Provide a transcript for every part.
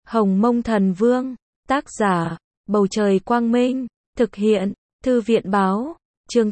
Hồng Mông Thần Vương, tác giả, Bầu Trời Quang Minh, thực hiện, Thư viện Báo, chương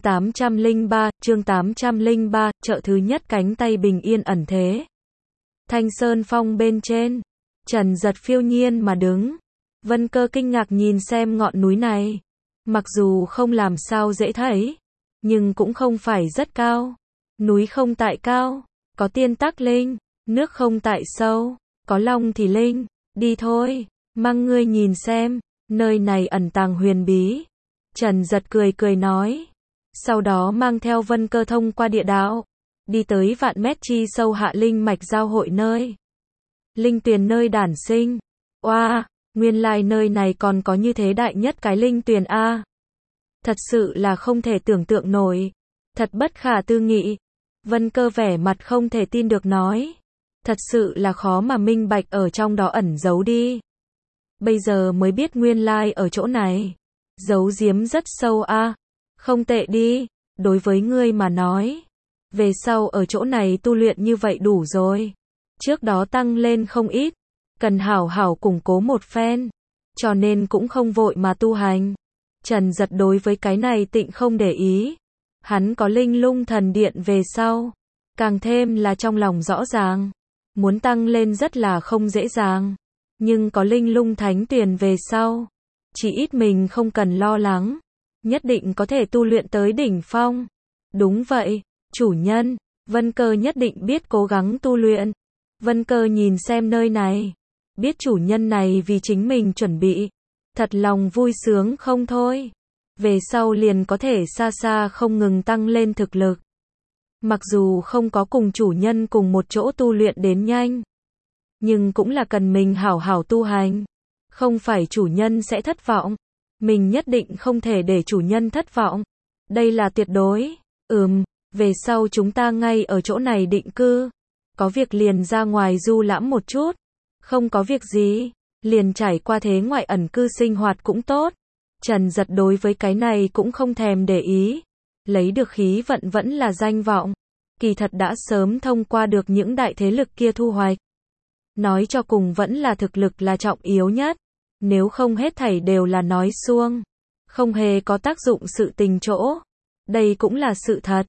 803, chợ thứ nhất cánh tay bình yên ẩn thế. Thanh Sơn Phong bên trên, Trần Giật phiêu nhiên mà đứng. Vân Cơ kinh ngạc nhìn xem ngọn núi này. Mặc dù không làm sao dễ thấy, nhưng cũng không phải rất cao. Núi không tại cao, có tiên tắc linh, nước không tại sâu, có long thì linh. Đi thôi, mang ngươi nhìn xem, nơi này ẩn tàng huyền bí. Trần Giật cười cười nói. Sau đó mang theo Vân Cơ thông qua địa đạo, đi tới vạn mét chi sâu hạ linh mạch giao hội nơi. Linh tuyền nơi đản sinh. Oa, nguyên lai nơi này còn có như thế đại nhất cái linh tuyền a. Thật sự là không thể tưởng tượng nổi. Thật bất khả tư nghị. Vân Cơ vẻ mặt không thể tin được nói. Thật sự là khó mà minh bạch ở trong đó ẩn giấu đi. Bây giờ mới biết nguyên lai ở chỗ này. Giấu giếm rất sâu a. Không tệ đi, đối với ngươi mà nói. Về sau ở chỗ này tu luyện như vậy đủ rồi. Trước đó tăng lên không ít. Cần hảo hảo củng cố một phen. Cho nên cũng không vội mà tu hành. Trần Giật đối với cái này tịnh không để ý. Hắn có linh lung thần điện về sau. Càng thêm là trong lòng rõ ràng. Muốn tăng lên rất là không dễ dàng. Nhưng có linh lung thánh tuyền về sau. Chỉ ít mình không cần lo lắng. Nhất định có thể tu luyện tới đỉnh phong. Đúng vậy, chủ nhân. Vân Cơ nhất định biết cố gắng tu luyện. Vân Cơ nhìn xem nơi này. Biết chủ nhân này vì chính mình chuẩn bị. Thật lòng vui sướng không thôi. Về sau liền có thể xa xa không ngừng tăng lên thực lực. Mặc dù không có cùng chủ nhân cùng một chỗ tu luyện đến nhanh. Nhưng cũng là cần mình hảo hảo tu hành. Không phải chủ nhân sẽ thất vọng. Mình nhất định không thể để chủ nhân thất vọng. Đây là tuyệt đối. Về sau chúng ta ngay ở chỗ này định cư. Có việc liền ra ngoài du lãm một chút. Không có việc gì, liền trải qua thế ngoại ẩn cư sinh hoạt cũng tốt. Trần Giật đối với cái này cũng không thèm để ý. Lấy được khí vận vẫn là danh vọng. Kỳ thật đã sớm thông qua được những đại thế lực kia thu hoạch. Nói cho cùng vẫn là thực lực là trọng yếu nhất. Nếu không hết thảy đều là nói suông. Không hề có tác dụng sự tình chỗ. Đây cũng là sự thật.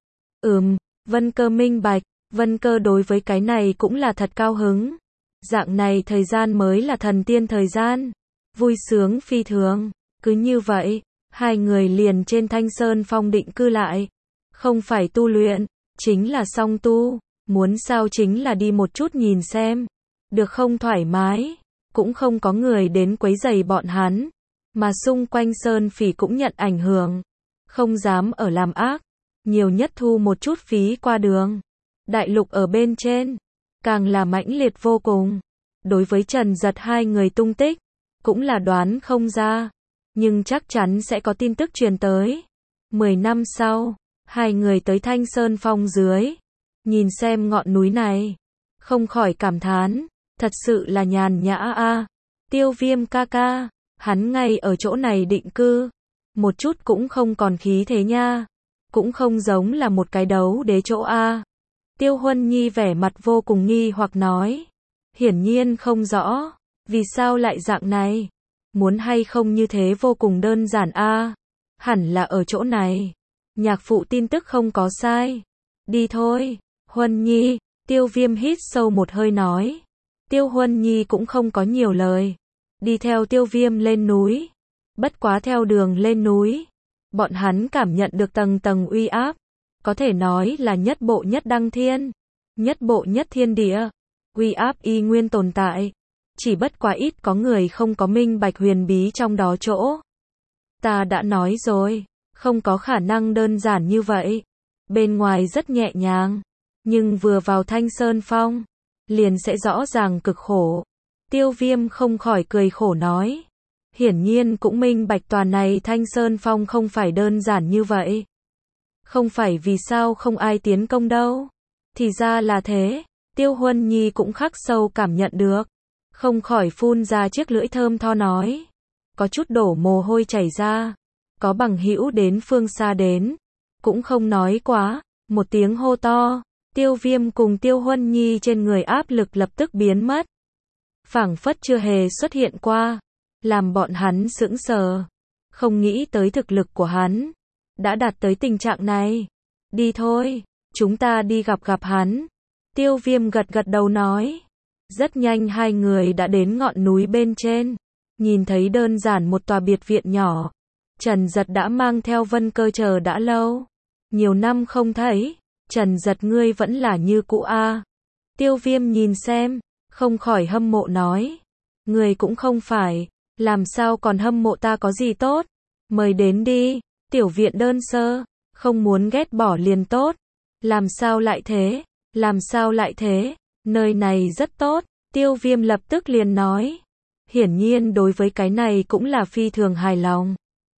Vân Cơ minh bạch. Vân Cơ đối với cái này cũng là thật cao hứng. Dạng này thời gian mới là thần tiên thời gian. Vui sướng phi thường. Cứ như vậy, hai người liền trên Thanh Sơn Phong định cư lại. Không phải tu luyện, chính là song tu. Muốn sao chính là đi một chút nhìn xem. Được không thoải mái. Cũng không có người đến quấy rầy bọn hắn. Mà xung quanh Sơn Phỉ cũng nhận ảnh hưởng. Không dám ở làm ác. Nhiều nhất thu một chút phí qua đường. Đại lục ở bên trên. Càng là mãnh liệt vô cùng. Đối với Trần Giật hai người tung tích. Cũng là đoán không ra. Nhưng chắc chắn sẽ có tin tức truyền tới. 10 năm sau. Hai người tới Thanh Sơn Phong dưới. Nhìn xem ngọn núi này. Không khỏi cảm thán. Thật sự là nhàn nhã a. Tiêu Viêm ca ca. Hắn ngay ở chỗ này định cư. Một chút cũng không còn khí thế nha. Cũng không giống là một cái đấu đế chỗ a. Tiêu Huân Nhi vẻ mặt vô cùng nghi hoặc nói. Hiển nhiên không rõ. Vì sao lại dạng này? Muốn hay không như thế vô cùng đơn giản a. Hẳn là ở chỗ này. Nhạc phụ tin tức không có sai. Đi thôi. Huân Nhi. Tiêu Viêm hít sâu một hơi nói. Tiêu Huân Nhi cũng không có nhiều lời. Đi theo Tiêu Viêm lên núi. Bất quá theo đường lên núi. Bọn hắn cảm nhận được tầng tầng uy áp. Có thể nói là nhất bộ nhất đăng thiên. Nhất bộ nhất thiên địa. Uy áp y nguyên tồn tại. Chỉ bất quá ít có người không có minh bạch huyền bí trong đó chỗ. Ta đã nói rồi. Không có khả năng đơn giản như vậy. Bên ngoài rất nhẹ nhàng. Nhưng vừa vào Thanh Sơn Phong. Liền sẽ rõ ràng cực khổ. Tiêu Viêm không khỏi cười khổ nói. Hiển nhiên cũng minh bạch toàn này Thanh Sơn Phong không phải đơn giản như vậy. Không phải vì sao không ai tiến công đâu. Thì ra là thế. Tiêu Huân Nhi cũng khắc sâu cảm nhận được. Không khỏi phun ra chiếc lưỡi thơm tho nói. Có chút đổ mồ hôi chảy ra. Có bằng hữu đến phương xa đến. Cũng không nói quá. Một tiếng hô to. Tiêu Viêm cùng Tiêu Huân Nhi trên người áp lực lập tức biến mất. phảng phất chưa hề xuất hiện qua, làm bọn hắn sững sờ. Không nghĩ tới thực lực của hắn đã đạt tới tình trạng này. Đi thôi, chúng ta đi gặp gặp hắn. Tiêu Viêm gật gật đầu nói. Rất nhanh hai người đã đến ngọn núi bên trên, nhìn thấy đơn giản một tòa biệt viện nhỏ. Trần Giật đã mang theo Vân Cơ chờ đã lâu. Nhiều năm không thấy, Trần Giật ngươi vẫn là như cũ a. Tiêu Viêm nhìn xem, không khỏi hâm mộ nói. Ngươi cũng không phải, làm sao còn hâm mộ ta có gì tốt. Mời đến đi, tiểu viện đơn sơ, không muốn ghét bỏ liền tốt. Làm sao lại thế, làm sao lại thế, nơi này rất tốt. Tiêu Viêm lập tức liền nói. Hiển nhiên đối với cái này cũng là phi thường hài lòng.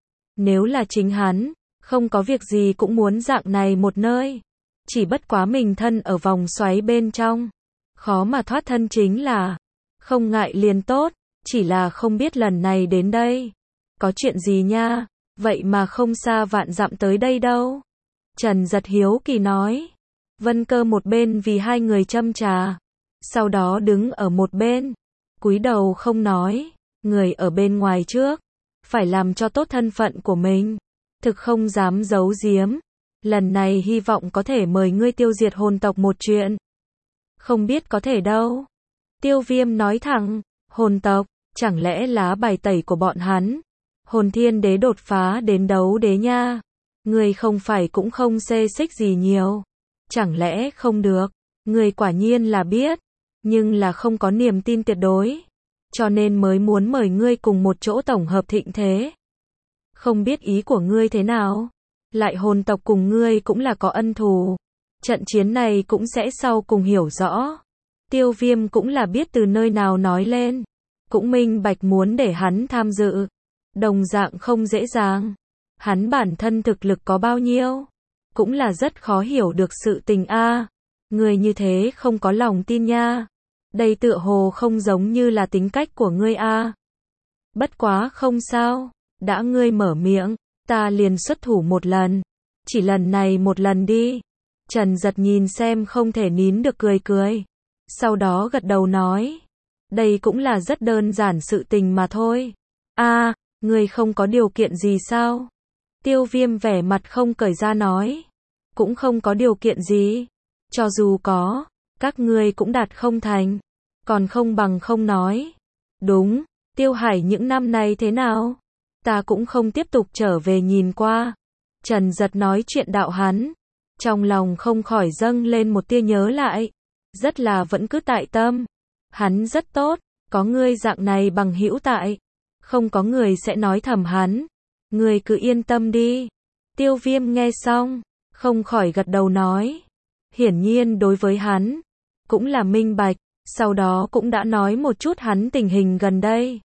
Nếu là chính hắn, không có việc gì cũng muốn dạng này một nơi. Chỉ bất quá mình thân ở vòng xoáy bên trong, khó mà thoát thân chính là. Không ngại liền tốt, chỉ là không biết lần này đến đây có chuyện gì nha, vậy mà không xa vạn dặm tới đây đâu. Trần Giật hiếu kỳ nói. Vân Cơ một bên vì hai người châm trà, sau đó đứng ở một bên, cúi đầu không nói. Người ở bên ngoài trước, phải làm cho tốt thân phận của mình, thực không dám giấu giếm. Lần này hy vọng có thể mời ngươi tiêu diệt hồn tộc một chuyện. Không biết có thể đâu. Tiêu Viêm nói thẳng. Hồn tộc, chẳng lẽ lá bài tẩy của bọn hắn Hồn Thiên Đế đột phá đến đấu đế nha. Người không phải cũng không xê xích gì nhiều. Chẳng lẽ không được. Người quả nhiên là biết, nhưng là không có niềm tin tuyệt đối, cho nên mới muốn mời ngươi cùng một chỗ tổng hợp thịnh thế. Không biết ý của ngươi thế nào. Lại hồn tộc cùng ngươi cũng là có ân thù, trận chiến này cũng sẽ sau cùng hiểu rõ. Tiêu Viêm cũng là biết từ nơi nào nói lên, cũng minh bạch muốn để hắn tham dự, đồng dạng không dễ dàng. Hắn bản thân thực lực có bao nhiêu, cũng là rất khó hiểu được sự tình a. Người như thế không có lòng tin nha. Đây tựa hồ không giống như là tính cách của ngươi a. Bất quá không sao, đã ngươi mở miệng, ta liền xuất thủ một lần. Chỉ lần này một lần đi. Trần Giật nhìn xem không thể nín được cười cười. Sau đó gật đầu nói. Đây cũng là rất đơn giản sự tình mà thôi. A, ngươi không có điều kiện gì sao? Tiêu Viêm vẻ mặt không cởi ra nói. Cũng không có điều kiện gì. Cho dù có, các ngươi cũng đạt không thành. Còn không bằng không nói. Đúng, Tiêu Hải những năm nay thế nào? Ta cũng không tiếp tục trở về nhìn qua. Trần Giật nói chuyện đạo hắn, trong lòng không khỏi dâng lên một tia nhớ lại. Rất là vẫn cứ tại tâm. Hắn rất tốt, có ngươi dạng này bằng hữu tại. Không có người sẽ nói thầm hắn. Ngươi cứ yên tâm đi. Tiêu Viêm nghe xong, không khỏi gật đầu nói. Hiển nhiên đối với hắn, cũng là minh bạch, sau đó cũng đã nói một chút hắn tình hình gần đây.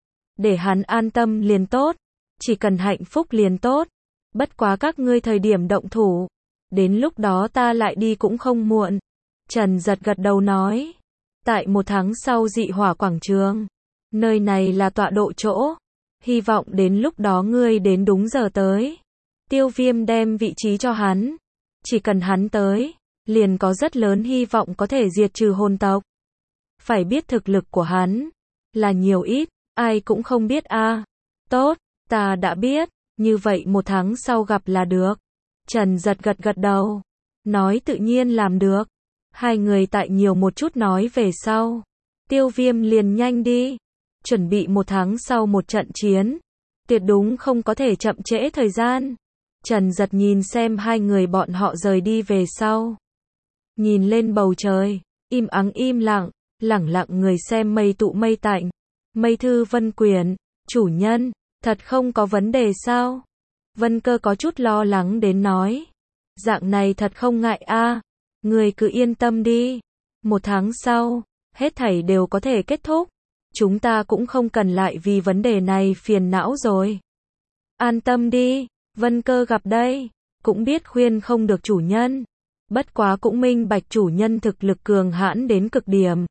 Để hắn an tâm liền tốt, chỉ cần hạnh phúc liền tốt. Bất quá các ngươi thời điểm động thủ, đến lúc đó ta lại đi cũng không muộn. Trần Giật gật đầu nói. Tại 1 tháng sau dị hỏa quảng trường, nơi này là tọa độ chỗ. Hy vọng đến lúc đó ngươi đến đúng giờ tới. Tiêu Viêm đem vị trí cho hắn. Chỉ cần hắn tới, liền có rất lớn hy vọng có thể diệt trừ hồn tộc. Phải biết thực lực của hắn là nhiều ít, ai cũng không biết a. Tốt, ta đã biết, như vậy 1 tháng sau gặp là được. Trần Giật gật gật đầu, nói tự nhiên làm được. Hai người tại nhiều một chút nói về sau. Tiêu Viêm liền nhanh đi, chuẩn bị 1 tháng sau một trận chiến. Tuyệt đúng không có thể chậm trễ thời gian. Trần Giật nhìn xem hai người bọn họ rời đi về sau. Nhìn lên bầu trời, im ắng im lặng, lẳng lặng người xem mây tụ mây tạnh. Mây Thư Vân Quyển, chủ nhân, thật không có vấn đề sao? Vân Cơ có chút lo lắng đến nói. Dạng này thật không ngại a, người cứ yên tâm đi. 1 tháng sau, hết thảy đều có thể kết thúc. Chúng ta cũng không cần lại vì vấn đề này phiền não rồi. An tâm đi, Vân Cơ gặp đây, cũng biết khuyên không được chủ nhân. Bất quá cũng minh bạch chủ nhân thực lực cường hãn đến cực điểm.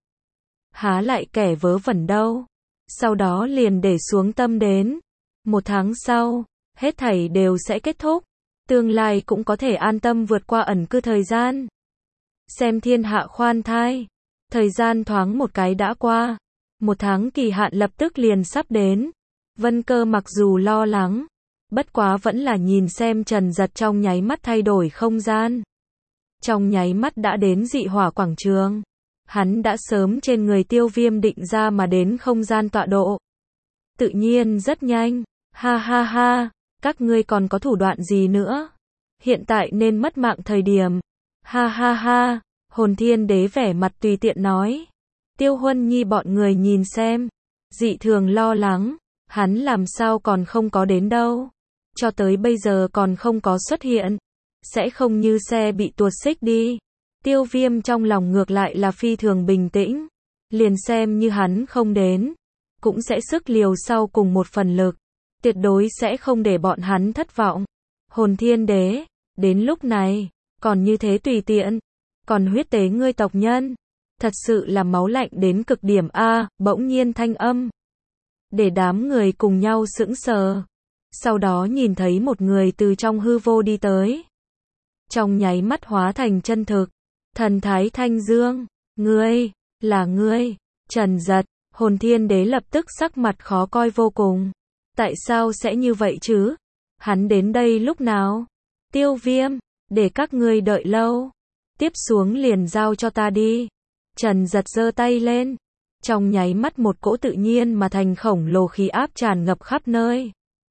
Há lại kẻ vớ vẩn đâu. Sau đó liền để xuống tâm đến. 1 tháng sau, hết thảy đều sẽ kết thúc. Tương lai cũng có thể an tâm vượt qua ẩn cư thời gian. Xem thiên hạ khoan thai. Thời gian thoáng một cái đã qua. 1 tháng kỳ hạn lập tức liền sắp đến. Vân Cơ mặc dù lo lắng, bất quá vẫn là nhìn xem Trần Giật trong nháy mắt thay đổi không gian. Trong nháy mắt đã đến dị hỏa quảng trường. Hắn đã sớm trên người Tiêu Viêm định ra mà đến không gian tọa độ. Tự nhiên rất nhanh. Ha ha ha, các ngươi còn có thủ đoạn gì nữa? Hiện tại nên mất mạng thời điểm. Ha ha ha, Hồn Thiên Đế vẻ mặt tùy tiện nói. Tiêu Huân Nhi bọn người nhìn xem, dị thường lo lắng, hắn làm sao còn không có đến đâu. Cho tới bây giờ còn không có xuất hiện, sẽ không như xe bị tuột xích đi. Tiêu Viêm trong lòng ngược lại là phi thường bình tĩnh, liền xem như hắn không đến, cũng sẽ sức liều sau cùng một phần lực, tuyệt đối sẽ không để bọn hắn thất vọng. Hồn Thiên Đế, đến lúc này, còn như thế tùy tiện, còn huyết tế ngươi tộc nhân, thật sự là máu lạnh đến cực điểm a. Bỗng nhiên thanh âm, để đám người cùng nhau sững sờ, sau đó nhìn thấy một người từ trong hư vô đi tới, trong nháy mắt hóa thành chân thực. Thần thái thanh dương, ngươi, là ngươi, Trần Giật. Hồn Thiên Đế lập tức sắc mặt khó coi vô cùng. Tại sao sẽ như vậy chứ? Hắn đến đây lúc nào? Tiêu Viêm, để các ngươi đợi lâu. Tiếp xuống liền giao cho ta đi. Trần Giật giơ tay lên. Trong nháy mắt một cỗ tự nhiên mà thành khổng lồ khí áp tràn ngập khắp nơi.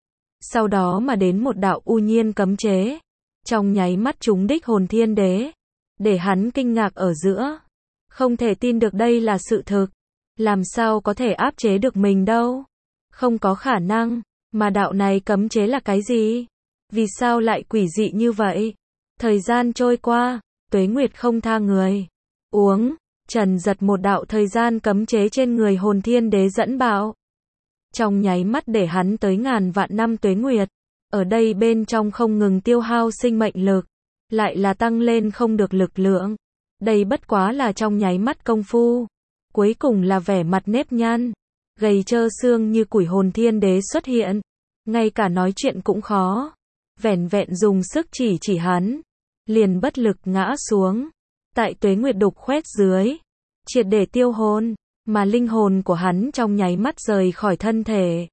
Sau đó mà đến một đạo u nhiên cấm chế. Trong nháy mắt trúng đích Hồn Thiên Đế. Để hắn kinh ngạc ở giữa. Không thể tin được đây là sự thực. Làm sao có thể áp chế được mình đâu? Không có khả năng. Mà đạo này cấm chế là cái gì? Vì sao lại quỷ dị như vậy? Thời gian trôi qua, tuế nguyệt không tha người. Uống, Trần Giật một đạo thời gian cấm chế trên người Hồn Thiên Đế dẫn bạo. Trong nháy mắt để hắn tới ngàn vạn năm tuế nguyệt. Ở đây bên trong không ngừng tiêu hao sinh mệnh lực. Lại là tăng lên không được lực lượng. Đây bất quá là trong nháy mắt công phu. Cuối cùng là vẻ mặt nếp nhăn, gầy trơ xương như củi Hồn Thiên Đế xuất hiện. Ngay cả nói chuyện cũng khó. Vẻn vẹn dùng sức chỉ hắn. Liền bất lực ngã xuống. Tại tuế nguyệt đục khoét dưới. Triệt để tiêu hồn. Mà linh hồn của hắn trong nháy mắt rời khỏi thân thể.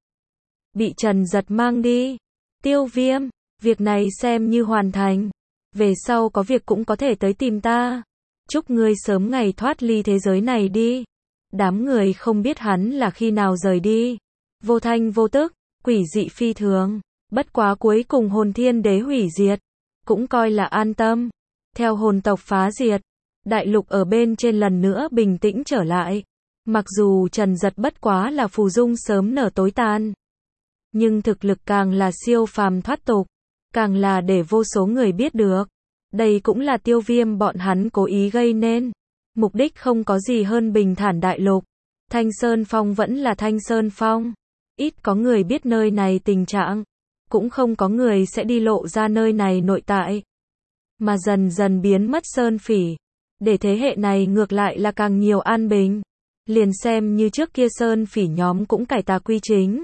Bị Trần Giật mang đi. Tiêu Viêm, việc này xem như hoàn thành. Về sau có việc cũng có thể tới tìm ta. Chúc ngươi sớm ngày thoát ly thế giới này đi. Đám người không biết hắn là khi nào rời đi. Vô thanh vô tức, quỷ dị phi thường. Bất quá cuối cùng Hồn Thiên Đế hủy diệt. Cũng coi là an tâm. Theo hồn tộc phá diệt. Đại lục ở bên trên lần nữa bình tĩnh trở lại. Mặc dù Trần Giật bất quá là phù dung sớm nở tối tàn. Nhưng thực lực càng là siêu phàm thoát tục. Càng là để vô số người biết được. Đây cũng là Tiêu Viêm bọn hắn cố ý gây nên. Mục đích không có gì hơn bình thản đại lục. Thanh Sơn Phong vẫn là Thanh Sơn Phong. Ít có người biết nơi này tình trạng. Cũng không có người sẽ đi lộ ra nơi này nội tại. Mà dần dần biến mất Sơn Phỉ. Để thế hệ này ngược lại là càng nhiều an bình. Liền xem như trước kia Sơn Phỉ nhóm cũng cải tà quy chính.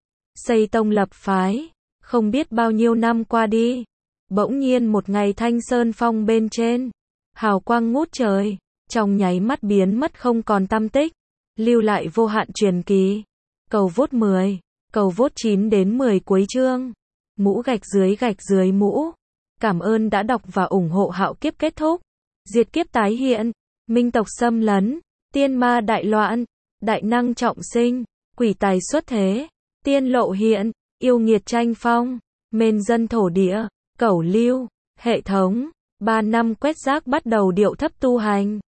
Xây tông lập phái. Không biết bao nhiêu năm qua đi. Bỗng nhiên một ngày Thanh Sơn Phong bên trên. Hào quang ngút trời. Trong nháy mắt biến mất không còn tăm tích. Lưu lại vô hạn truyền kỳ. Cầu vote 10. Cầu vote 9 đến 10 cuối chương. Mũ gạch dưới mũ. Cảm ơn đã đọc và ủng hộ Hạo Kiếp kết thúc. Diệt kiếp tái hiện. Minh tộc xâm lấn. Tiên ma đại loạn. Đại năng trọng sinh. Quỷ tài xuất thế. Tiên lộ hiện. Yêu nghiệt tranh phong. Mên dân thổ địa. Cẩu lưu. Hệ thống. 3 năm quét rác bắt đầu điệu thấp tu hành.